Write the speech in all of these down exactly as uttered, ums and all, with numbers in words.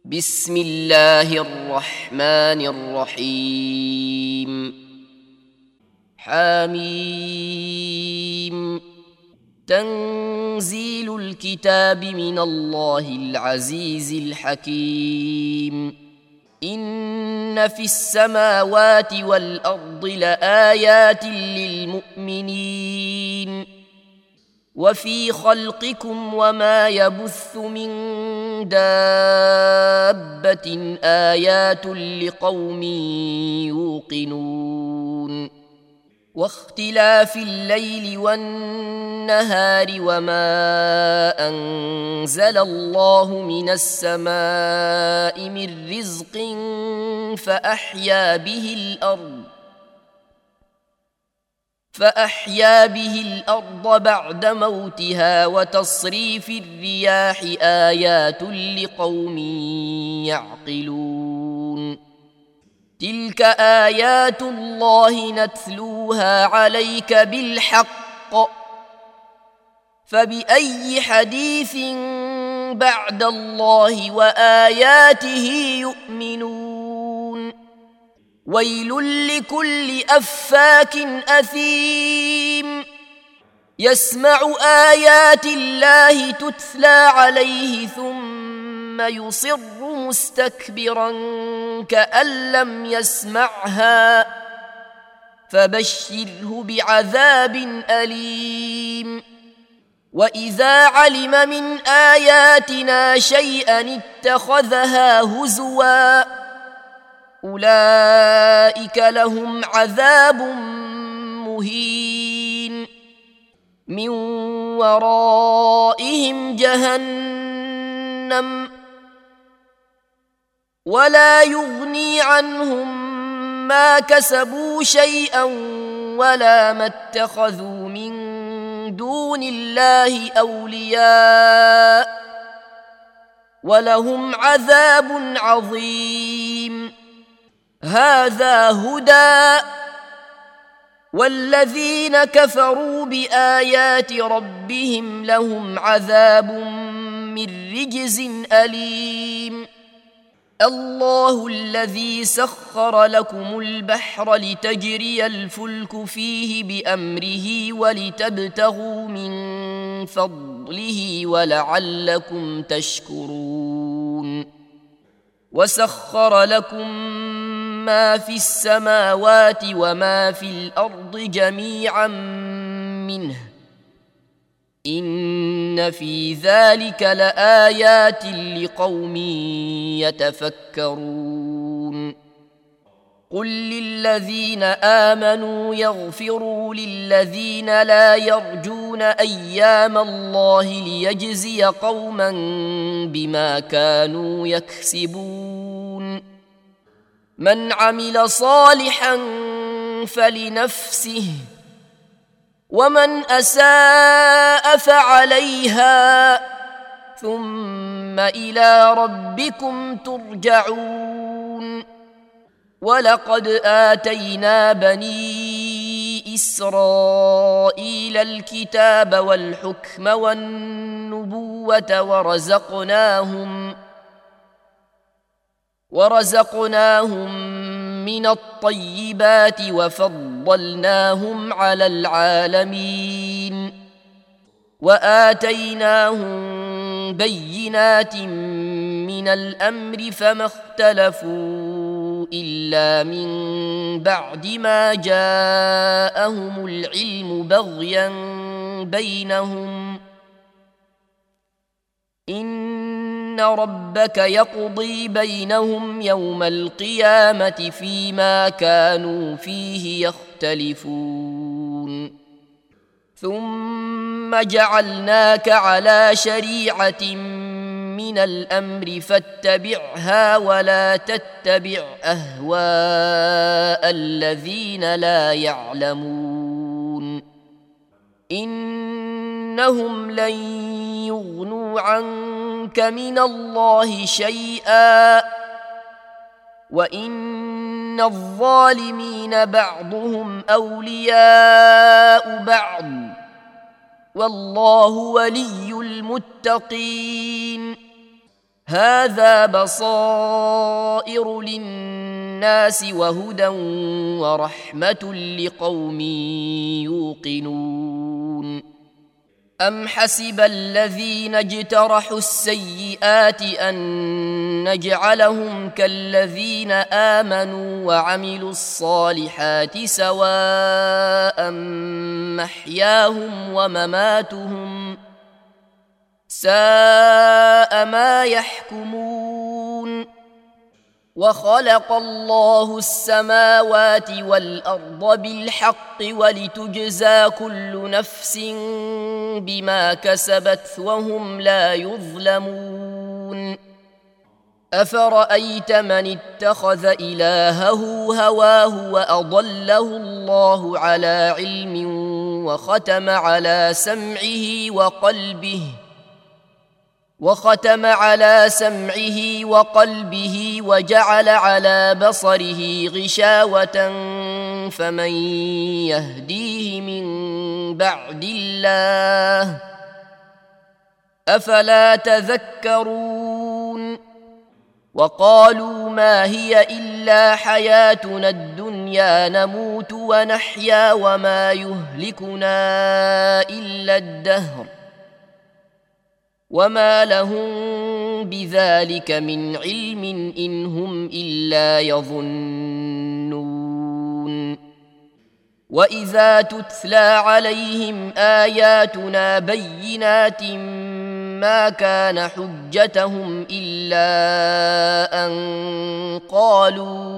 بسم الله الرحمن الرحيم. حميم. تنزيل الكتاب من الله العزيز الحكيم. إن في السماوات والأرض لآيات للمؤمنين وفي خلقكم وما يبث من دابة آيات لقوم يوقنون. واختلاف الليل والنهار وما أنزل الله من السماء من رزق فأحيا به الأرض فأحيا به الأرض بعد موتها وتصريف الرياح آيات لقوم يعقلون. تلك آيات الله نتلوها عليك بالحق فبأي حديث بعد الله وآياته يؤمنون. ويل لكل أفاك أثيم يسمع آيات الله تتلى عليه ثم يصر مستكبرا كأن لم يسمعها فبشره بعذاب أليم. وإذا علم من آياتنا شيئا اتخذها هزوا أولئك لهم عذاب مهين من ورائهم جهنم ولا يغني عنهم ما كسبوا شيئا ولا ما اتخذوا من دون الله أولياء ولهم عذاب عظيم. هذا هدى والذين كفروا بآيات ربهم لهم عذاب من رجز أليم. الله الذي سخر لكم البحر لتجري الفلك فيه بأمره ولتبتغوا من فضله ولعلكم تشكرون. وسخر لكم ما في السماوات وما في الأرض جميعا منه إن في ذلك لآيات لقوم يتفكرون. قل للذين آمنوا يغفروا للذين لا يرجون أيام الله ليجزي قوما بما كانوا يكسبون. من عمل صالحا فلنفسه ومن أساء فعليها ثم إلى ربكم ترجعون. ولقد آتينا بني إسرائيل الكتاب والحكم والنبوة ورزقناهم ورزقناهم من الطيبات وفضلناهم على العالمين وآتيناهم بينات من الأمر فما اختلفوا إلا من بعد ما جاءهم العلم بغيا بينهم. إن ربك يقضي بينهم يوم القيامة فيما كانوا فيه يختلفون. ثم جعلناك على شريعة من الأمر فاتبعها ولا تتبع أهواء الذين لا يعلمون. إنهم لن يغنوا عنك من الله شيئا وإن الظالمين بعضهم أولياء بعض والله ولي المتقين. هذا بصائر للناس وهدى ورحمة لقوم يوقنون أم حسب الذين اجترحوا السيئات أن نجعلهم كالذين آمنوا وعملوا الصالحات سواء محياهم ومماتهم ساء ما يحكمون وخلق الله السماوات والأرض بالحق ولتجزى كل نفس بما كسبت وهم لا يظلمون أفرأيت من اتخذ إلهه هواه وأضله الله على علم وختم على سمعه وقلبه وختم على سمعه وقلبه وجعل على بصره غشاوة فمن يهديه من بعد الله أفلا تذكرون وقالوا ما هي إلا حياتنا الدنيا نموت ونحيا وما يهلكنا إلا الدهر وما لهم بذلك من علم إن هم إلا يظنون وإذا تتلى عليهم آياتنا بينات ما كان حجتهم إلا أن قالوا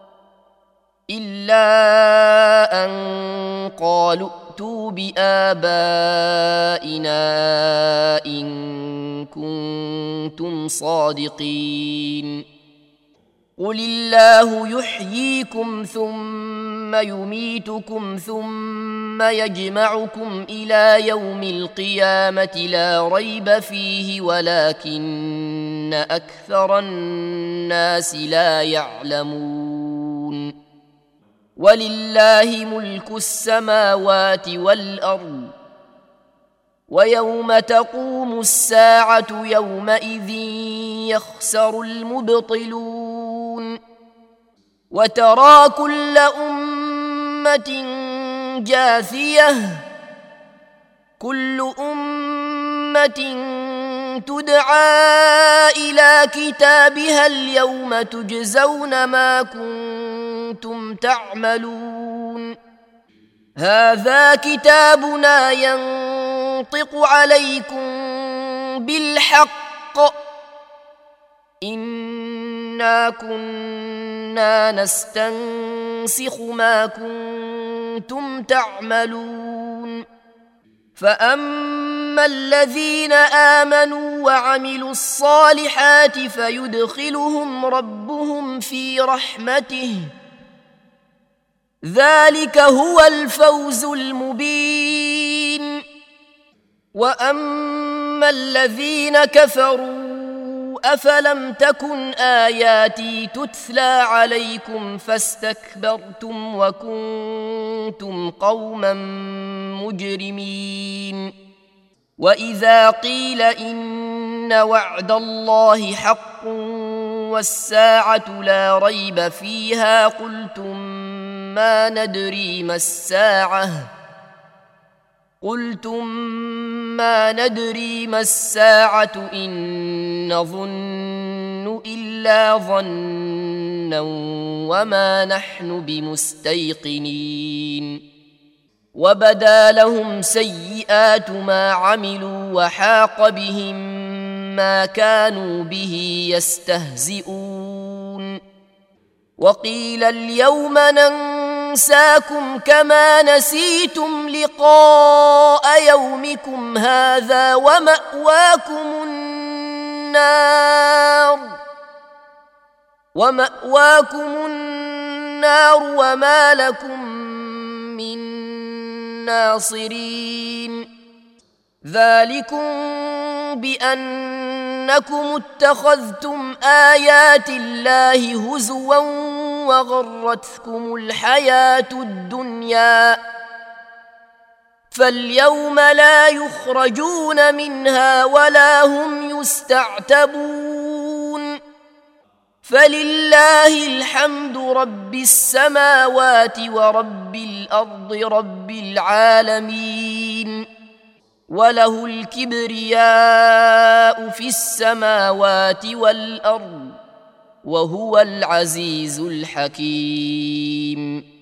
إلا أن قالوا ائتوا بآبائنا إن كنتم صادقين قل الله يحييكم ثم يميتكم ثم يجمعكم إلى يوم القيامة لا ريب فيه ولكن أكثر الناس لا يعلمون ولله ملك السماوات والأرض ويوم تقوم الساعة يومئذ يخسر المبطلون وترى كل أمة جاثية كل أمة تدعى إلى كتابها اليوم تجزون ما كنتم تعملون هذا كتابنا ينطق عليكم بالحق إنا كنا نستنسخ ما كنتم تعملون فأما الذين آمنوا وعملوا الصالحات فيدخلهم ربهم في رحمته ذلك هو الفوز المبين وأما الذين كفروا أفلم تكن آياتي تتلى عليكم فاستكبرتم وكنتم قوما مجرمين وإذا قيل إن وعد الله حق والساعة لا ريب فيها قلتم ما ندري ما الساعة قلتم ما ندري ما الساعة إن نظن إلا ظنا وما نحن بمستيقنين وبدا لهم سيئات ما عملوا وحاق بهم ما كانوا به يستهزئون وقيل اليوم ننساكم كما نسيتم لقاء يومكم هذا ومأواكم النار ومأواكم النار وما لكم من ناصرين ذلكم بأنكم اتخذتم آيات الله هزوا وغرتكم الحياة الدنيا فاليوم لا يخرجون منها ولا هم يستعتبون فلله الحمد رب السماوات ورب الأرض رب العالمين، وله الكبرياء في السماوات والأرض، وهو العزيز الحكيم.